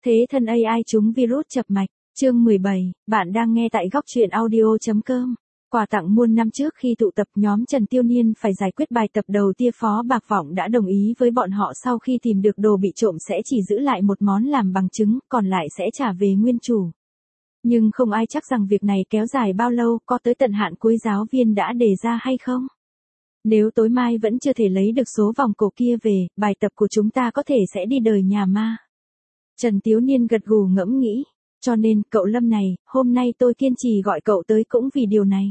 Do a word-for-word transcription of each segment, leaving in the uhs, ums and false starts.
Thế thân a i trúng virus chập mạch, chương mười bảy, bạn đang nghe tại góc truyện audio.com. Quà tặng muôn năm trước khi tụ tập nhóm Trần Tiêu Niên phải giải quyết bài tập đầu tia Phó Bạc Vọng đã đồng ý với bọn họ sau khi tìm được đồ bị trộm sẽ chỉ giữ lại một món làm bằng chứng, còn lại sẽ trả về nguyên chủ. Nhưng không ai chắc rằng việc này kéo dài bao lâu, có tới tận hạn cuối giáo viên đã đề ra hay không. Nếu tối mai vẫn chưa thể lấy được số vòng cổ kia về, bài tập của chúng ta có thể sẽ đi đời nhà ma. Trần Tiếu Niên gật gù ngẫm nghĩ, cho nên cậu Lâm này, hôm nay tôi kiên trì gọi cậu tới cũng vì điều này.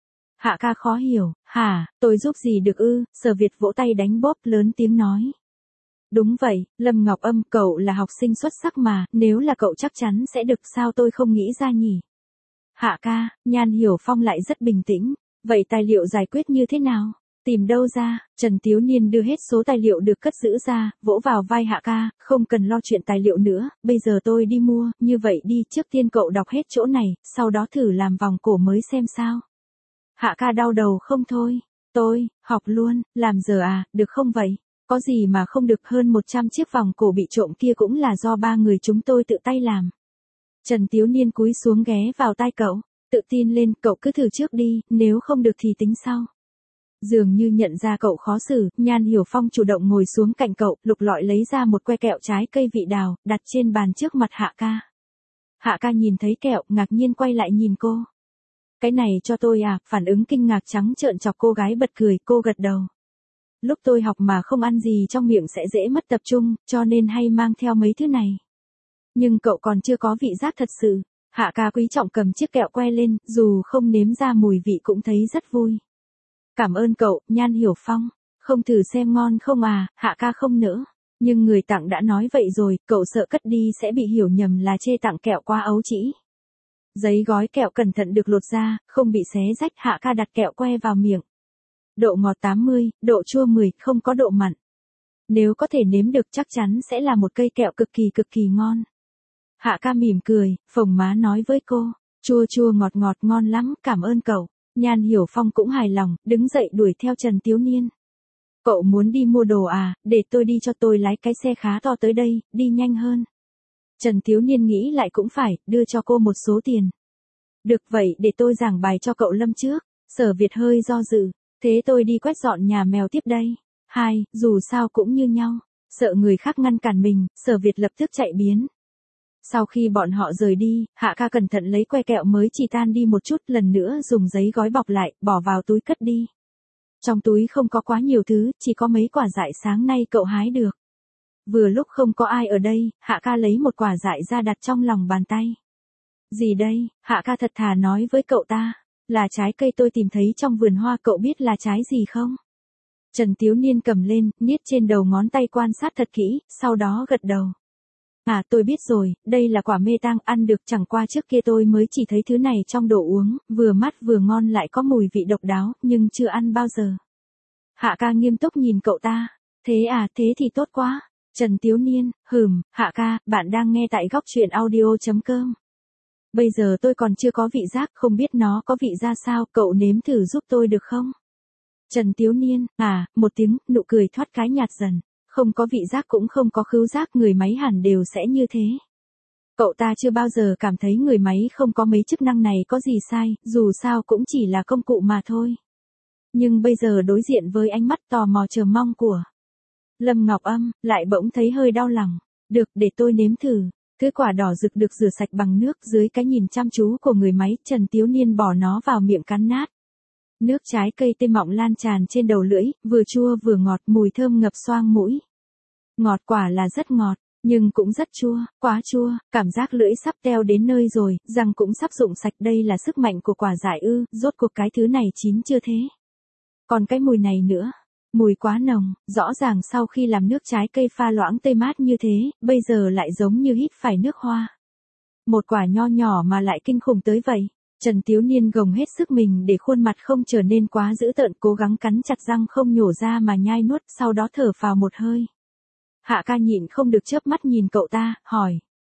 Hạ ca khó hiểu, hả, tôi giúp gì được ư, Sở Việt vỗ tay đánh bóp lớn tiếng nói. Đúng vậy, Lâm Ngọc Âm, cậu là học sinh xuất sắc mà, nếu là cậu chắc chắn sẽ được, sao tôi không nghĩ ra nhỉ? Hạ ca, Nhan Hiểu Phong lại rất bình tĩnh, vậy tài liệu giải quyết như thế nào? Tìm đâu ra? Trần Tiếu Niên đưa hết số tài liệu được cất giữ ra, vỗ vào vai Hạ ca, không cần lo chuyện tài liệu nữa, bây giờ tôi đi mua, như vậy đi, trước tiên cậu đọc hết chỗ này, sau đó thử làm vòng cổ mới xem sao. Hạ ca đau đầu không thôi, tôi, học luôn, làm giờ à, được không vậy? Có gì mà không được, hơn một trăm chiếc vòng cổ bị trộm kia cũng là do ba người chúng tôi tự tay làm. Trần Tiếu Niên cúi xuống ghé vào tai cậu, tự tin lên, cậu cứ thử trước đi, nếu không được thì tính sau. Dường như nhận ra cậu khó xử, Nhan Hiểu Phong chủ động ngồi xuống cạnh cậu, lục lọi lấy ra một que kẹo trái cây vị đào, đặt trên bàn trước mặt Hạ ca. Hạ ca nhìn thấy kẹo, ngạc nhiên quay lại nhìn cô. Cái này cho tôi à, phản ứng kinh ngạc trắng trợn chọc cô gái bật cười, cô gật đầu. Lúc tôi học mà không ăn gì trong miệng sẽ dễ mất tập trung, cho nên hay mang theo mấy thứ này. Nhưng cậu còn chưa có vị giác thật sự. Hạ ca quý trọng cầm chiếc kẹo que lên, dù không nếm ra mùi vị cũng thấy rất vui. Cảm ơn cậu, Nhan Hiểu Phong. Không thử xem ngon không à, Hạ ca không nỡ. Nhưng người tặng đã nói vậy rồi, cậu sợ cất đi sẽ bị hiểu nhầm là chê tặng kẹo quá ấu trĩ. Giấy gói kẹo cẩn thận được lột ra, không bị xé rách, Hạ ca đặt kẹo que vào miệng. Độ ngọt tám mươi, độ chua mười, không có độ mặn. Nếu có thể nếm được chắc chắn sẽ là một cây kẹo cực kỳ cực kỳ ngon. Hạ ca mỉm cười, phồng má nói với cô, chua chua ngọt ngọt ngon lắm, cảm ơn cậu. Nhan Hiểu Phong cũng hài lòng, đứng dậy đuổi theo Trần Tiếu Niên. Cậu muốn đi mua đồ à, để tôi đi cho, tôi lái cái xe khá to tới đây, đi nhanh hơn. Trần Tiếu Niên nghĩ lại cũng phải, đưa cho cô một số tiền. Được vậy, để tôi giảng bài cho cậu Lâm trước. Sở Việt hơi do dự, thế tôi đi quét dọn nhà mèo tiếp đây. Hai, dù sao cũng như nhau, sợ người khác ngăn cản mình, Sở Việt lập tức chạy biến. Sau khi bọn họ rời đi, Hạ ca cẩn thận lấy que kẹo mới chỉ tan đi một chút, lần nữa dùng giấy gói bọc lại, bỏ vào túi cất đi. Trong túi không có quá nhiều thứ, chỉ có mấy quả dại sáng nay cậu hái được. Vừa lúc không có ai ở đây, Hạ ca lấy một quả dại ra đặt trong lòng bàn tay. Gì đây? Hạ ca thật thà nói với cậu ta, là trái cây tôi tìm thấy trong vườn hoa, cậu biết là trái gì không? Trần Tiếu Niên cầm lên, niết trên đầu ngón tay quan sát thật kỹ, sau đó gật đầu. À, tôi biết rồi, đây là quả mê tang, ăn được, chẳng qua trước kia tôi mới chỉ thấy thứ này trong đồ uống, vừa mát vừa ngon lại có mùi vị độc đáo, nhưng chưa ăn bao giờ. Hạ ca nghiêm túc nhìn cậu ta, thế à, thế thì tốt quá. Trần Tiếu Niên, hừm, Hạ ca, bạn đang nghe tại góc truyện audio.com. Bây giờ tôi còn chưa có vị giác, không biết nó có vị ra sao, cậu nếm thử giúp tôi được không? Trần Tiếu Niên, à, một tiếng, nụ cười thoát cái nhạt dần. Không có vị giác cũng không có khứu giác, người máy hẳn đều sẽ như thế. Cậu ta chưa bao giờ cảm thấy người máy không có mấy chức năng này có gì sai, dù sao cũng chỉ là công cụ mà thôi. Nhưng bây giờ đối diện với ánh mắt tò mò chờ mong của Lâm Ngọc Âm, lại bỗng thấy hơi đau lòng. Được, để tôi nếm thử. Thứ quả đỏ rực được rửa sạch bằng nước, dưới cái nhìn chăm chú của người máy, Trần Tiếu Niên bỏ nó vào miệng cắn nát. Nước trái cây tê mọng lan tràn trên đầu lưỡi, vừa chua vừa ngọt, mùi thơm ngập xoang mũi. Ngọt, quả là rất ngọt, nhưng cũng rất chua, quá chua, cảm giác lưỡi sắp teo đến nơi rồi, răng cũng sắp rụng sạch, đây là sức mạnh của quả dại ư, rốt cuộc cái thứ này chín chưa thế? Còn cái mùi này nữa, mùi quá nồng, rõ ràng sau khi làm nước trái cây pha loãng tươi mát như thế, bây giờ lại giống như hít phải nước hoa. Một quả nho nhỏ mà lại kinh khủng tới vậy. Trần Tiếu Niên gồng hết sức mình để khuôn mặt không trở nên quá dữ tợn, cố gắng cắn chặt răng không nhổ ra mà nhai nuốt, sau đó thở phào một hơi. Hạ ca nhịn không được chớp mắt nhìn cậu ta, hỏi.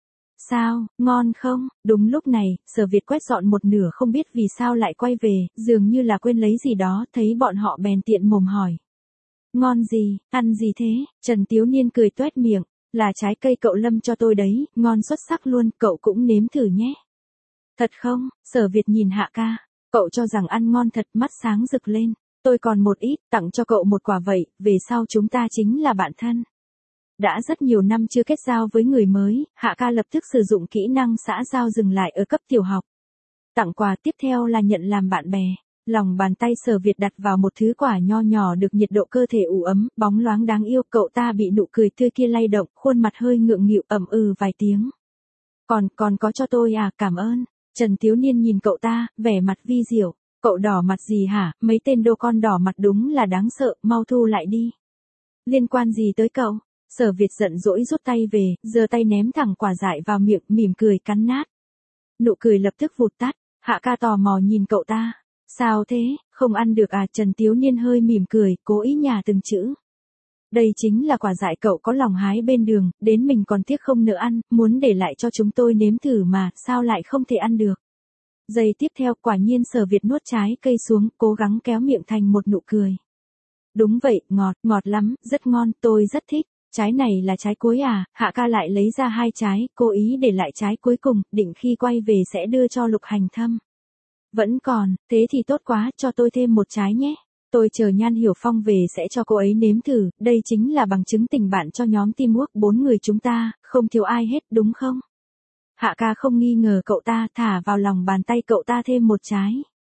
Sao, ngon không? Đúng lúc này, Sở Việt quét dọn một nửa không biết vì sao lại quay về, dường như là quên lấy gì đó, thấy bọn họ bèn tiện mồm hỏi. Ngon gì, ăn gì thế? Trần Tiếu Niên cười toét miệng, Là trái cây cậu Lâm cho tôi đấy, ngon xuất sắc luôn, cậu cũng nếm thử nhé. Thật không? Sở Việt nhìn Hạ ca, cậu cho rằng ăn ngon thật, mắt sáng rực lên. Tôi còn một ít, tặng cho cậu một quả vậy, về sau chúng ta chính là bạn thân. Đã rất nhiều năm chưa kết giao với người mới, Hạ ca lập tức sử dụng kỹ năng xã giao dừng lại ở cấp tiểu học. Tặng quà tiếp theo là nhận làm bạn bè. Lòng bàn tay Sở Việt đặt vào một thứ quả nho nhỏ được nhiệt độ cơ thể ủ ấm, bóng loáng đáng yêu. Cậu ta bị nụ cười tươi kia lay động, khuôn mặt hơi ngượng nghịu, ậm ừ vài tiếng. Còn, còn có cho tôi à, cảm ơn. Trần Thiếu Niên nhìn cậu ta, vẻ mặt vi diệu. Cậu đỏ mặt gì hả, mấy tên đô con đỏ mặt đúng là đáng sợ, mau thu lại đi. Liên quan gì tới cậu? Sở Việt giận dỗi rút tay về, giơ tay ném thẳng quả dại vào miệng, mỉm cười cắn nát. Nụ cười lập tức vụt tắt, Hạ ca tò mò nhìn cậu ta. Sao thế, không ăn được à? Trần Thiếu Niên hơi mỉm cười, cố ý nhả từng chữ. Đây chính là quả dại cậu có lòng hái bên đường, đến mình còn tiếc không nỡ ăn, muốn để lại cho chúng tôi nếm thử mà, sao lại không thể ăn được. Giây tiếp theo, quả nhiên Sở Việt nuốt trái cây xuống, cố gắng kéo miệng thành một nụ cười. Đúng vậy, ngọt, ngọt lắm, rất ngon, tôi rất thích. Trái này là trái cuối à? Hạ ca lại lấy ra hai trái, cố ý để lại trái cuối cùng, định khi quay về sẽ đưa cho Lục Hành Thâm. Vẫn còn, thế thì tốt quá, cho tôi thêm một trái nhé. Tôi chờ Nhan Hiểu Phong về sẽ cho cô ấy nếm thử, đây chính là bằng chứng tình bạn cho nhóm teamwork bốn người chúng ta, không thiếu ai hết đúng không? Hạ ca không nghi ngờ cậu ta, thả vào lòng bàn tay cậu ta thêm một trái.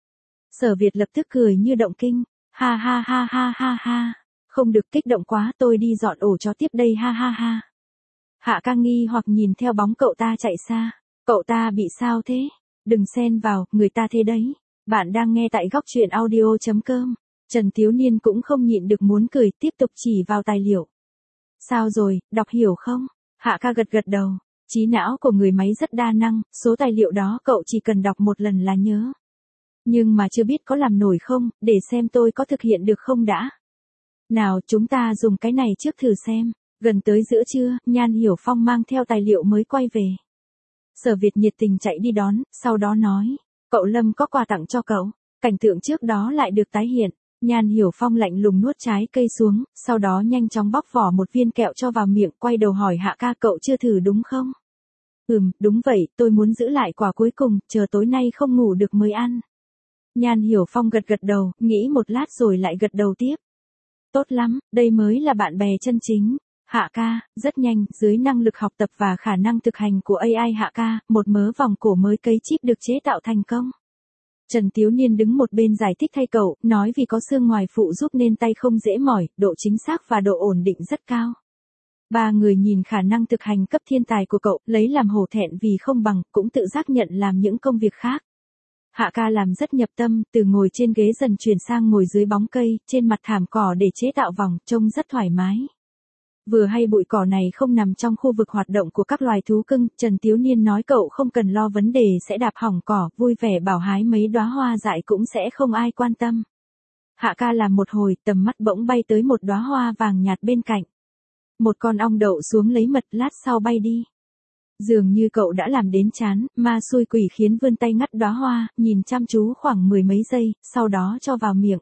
Sở Việt lập tức cười như động kinh, ha ha ha ha ha ha, không được kích động quá, tôi đi dọn ổ cho tiếp đây ha ha ha. Hạ ca nghi hoặc nhìn theo bóng cậu ta chạy xa, cậu ta bị sao thế? Đừng xen vào, người ta thế đấy. Bạn đang nghe tại góc truyện audio.com. Trần Thiếu Niên cũng không nhịn được muốn cười, tiếp tục chỉ vào tài liệu. Sao rồi, đọc hiểu không? Hạ ca gật gật đầu. Trí não của người máy rất đa năng, số tài liệu đó cậu chỉ cần đọc một lần là nhớ. Nhưng mà chưa biết có làm nổi không, để xem tôi có thực hiện được không đã. Nào, chúng ta dùng cái này trước thử xem. Gần tới giữa trưa, Nhan Hiểu Phong mang theo tài liệu mới quay về. Sở Việt nhiệt tình chạy đi đón, sau đó nói, cậu Lâm có quà tặng cho cậu. Cảnh tượng trước đó lại được tái hiện. Nhan Hiểu Phong lạnh lùng nuốt trái cây xuống, sau đó nhanh chóng bóc vỏ một viên kẹo cho vào miệng, quay đầu hỏi Hạ ca, cậu chưa thử đúng không? Ừm, đúng vậy, tôi muốn giữ lại quả cuối cùng, chờ tối nay không ngủ được mới ăn. Nhan Hiểu Phong gật gật đầu, nghĩ một lát rồi lại gật đầu tiếp. Tốt lắm, đây mới là bạn bè chân chính. Hạ ca, rất nhanh, dưới năng lực học tập và khả năng thực hành của a i Hạ ca, một mớ vòng cổ mới cấy chip được chế tạo thành công. Trần Thiếu Niên đứng một bên giải thích thay cậu, nói vì có xương ngoài phụ giúp nên tay không dễ mỏi, độ chính xác và độ ổn định rất cao. Ba người nhìn khả năng thực hành cấp thiên tài của cậu, lấy làm hổ thẹn vì không bằng, cũng tự giác nhận làm những công việc khác. Hạ ca làm rất nhập tâm, từ ngồi trên ghế dần chuyển sang ngồi dưới bóng cây, trên mặt thảm cỏ để chế tạo vòng, trông rất thoải mái. Vừa hay bụi cỏ này không nằm trong khu vực hoạt động của các loài thú cưng, Trần Thiếu Niên nói cậu không cần lo vấn đề sẽ đạp hỏng cỏ, vui vẻ bảo hái mấy đóa hoa dại cũng sẽ không ai quan tâm. Hạ ca làm một hồi, tầm mắt bỗng bay tới một đóa hoa vàng nhạt bên cạnh. Một con ong đậu xuống lấy mật, lát sau bay đi. Dường như cậu đã làm đến chán, ma xui quỷ khiến vươn tay ngắt đóa hoa, nhìn chăm chú khoảng mười mấy giây, sau đó cho vào miệng.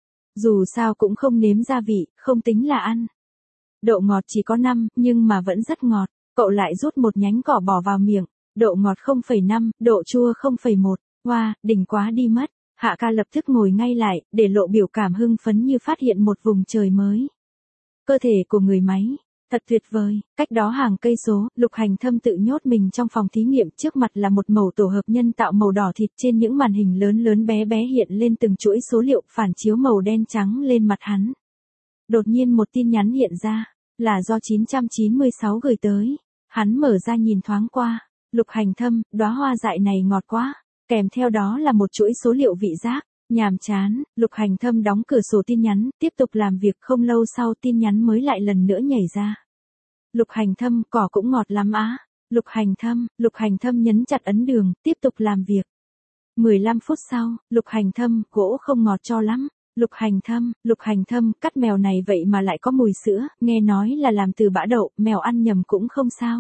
Dù sao cũng không nếm gia vị, không tính là ăn. Độ ngọt chỉ có năm, nhưng mà vẫn rất ngọt. Cậu lại rút một nhánh cỏ bỏ vào miệng. Độ ngọt không phẩy năm, độ chua không phẩy một. Wow, đỉnh quá đi mất. Hạ ca lập tức ngồi ngay lại, để lộ biểu cảm hưng phấn như phát hiện một vùng trời mới. Cơ thể của người máy. Thật tuyệt vời. Cách đó hàng cây số, Lục Hành Thâm tự nhốt mình trong phòng thí nghiệm, trước mặt là một mẩu tổ hợp nhân tạo màu đỏ thịt, trên những màn hình lớn lớn bé bé hiện lên từng chuỗi số liệu phản chiếu màu đen trắng lên mặt hắn. Đột nhiên một tin nhắn hiện ra, là do chín chín sáu gửi tới. Hắn mở ra nhìn thoáng qua, Lục Hành Thâm, đóa hoa dại này ngọt quá. Kèm theo đó là một chuỗi số liệu vị giác. Nhàm chán, Lục Hành Thâm đóng cửa sổ tin nhắn, tiếp tục làm việc, không lâu sau tin nhắn mới lại lần nữa nhảy ra. Lục Hành Thâm, cỏ cũng ngọt lắm á. Lục Hành Thâm, Lục Hành Thâm nhấn chặt ấn đường, tiếp tục làm việc. mười lăm phút sau, Lục Hành Thâm, gỗ không ngọt cho lắm. Lục Hành Thâm, Lục Hành Thâm, cắt mèo này vậy mà lại có mùi sữa, nghe nói là làm từ bã đậu, mèo ăn nhầm cũng không sao.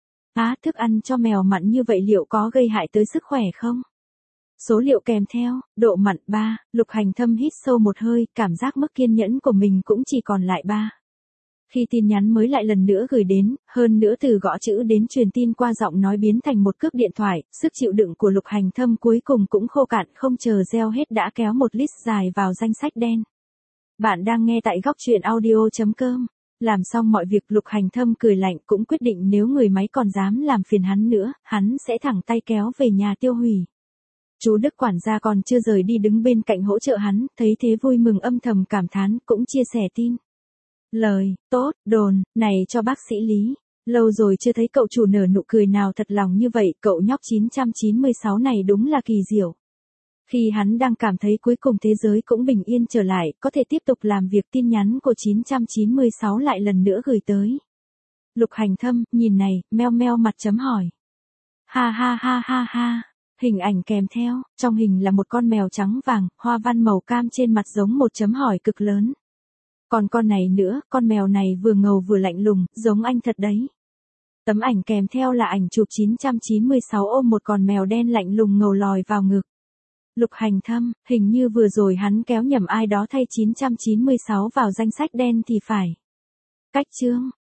Á, thức ăn cho mèo mặn như vậy liệu có gây hại tới sức khỏe không? Số liệu kèm theo, độ mặn ba, Lục Hành Thâm hít sâu một hơi, cảm giác mức kiên nhẫn của mình cũng chỉ còn lại ba. Khi tin nhắn mới lại lần nữa gửi đến, hơn nữa từ gõ chữ đến truyền tin qua giọng nói biến thành một cước điện thoại, sức chịu đựng của Lục Hành Thâm cuối cùng cũng khô cạn, không chờ gieo hết đã kéo một list dài vào danh sách đen. Bạn đang nghe tại góc truyện audio chấm com. Làm xong mọi việc Lục Hành Thâm cười lạnh, cũng quyết định nếu người máy còn dám làm phiền hắn nữa, hắn sẽ thẳng tay kéo về nhà tiêu hủy. Chú Đức quản gia còn chưa rời đi đứng bên cạnh hỗ trợ hắn, thấy thế vui mừng âm thầm cảm thán, cũng chia sẻ tin. Lời, tốt, đồn, này cho bác sĩ Lý. Lâu rồi chưa thấy cậu chủ nở nụ cười nào thật lòng như vậy, cậu nhóc chín trăm chín mươi sáu này đúng là kỳ diệu. Khi hắn đang cảm thấy cuối cùng thế giới cũng bình yên trở lại, có thể tiếp tục làm việc, tin nhắn của chín trăm chín mươi sáu lại lần nữa gửi tới. Lục Hành Thâm, nhìn này, meo meo mặt chấm hỏi. Ha ha ha ha ha. Hình ảnh kèm theo, trong hình là một con mèo trắng vàng, hoa văn màu cam trên mặt giống một chấm hỏi cực lớn. Còn con này nữa, con mèo này vừa ngầu vừa lạnh lùng, giống anh thật đấy. Tấm ảnh kèm theo là ảnh chụp chín trăm chín mươi sáu ôm một con mèo đen lạnh lùng ngầu lòi vào ngực. Lục Hành Thâm, hình như vừa rồi hắn kéo nhầm ai đó thay chín trăm chín mươi sáu vào danh sách đen thì phải. Cách chương.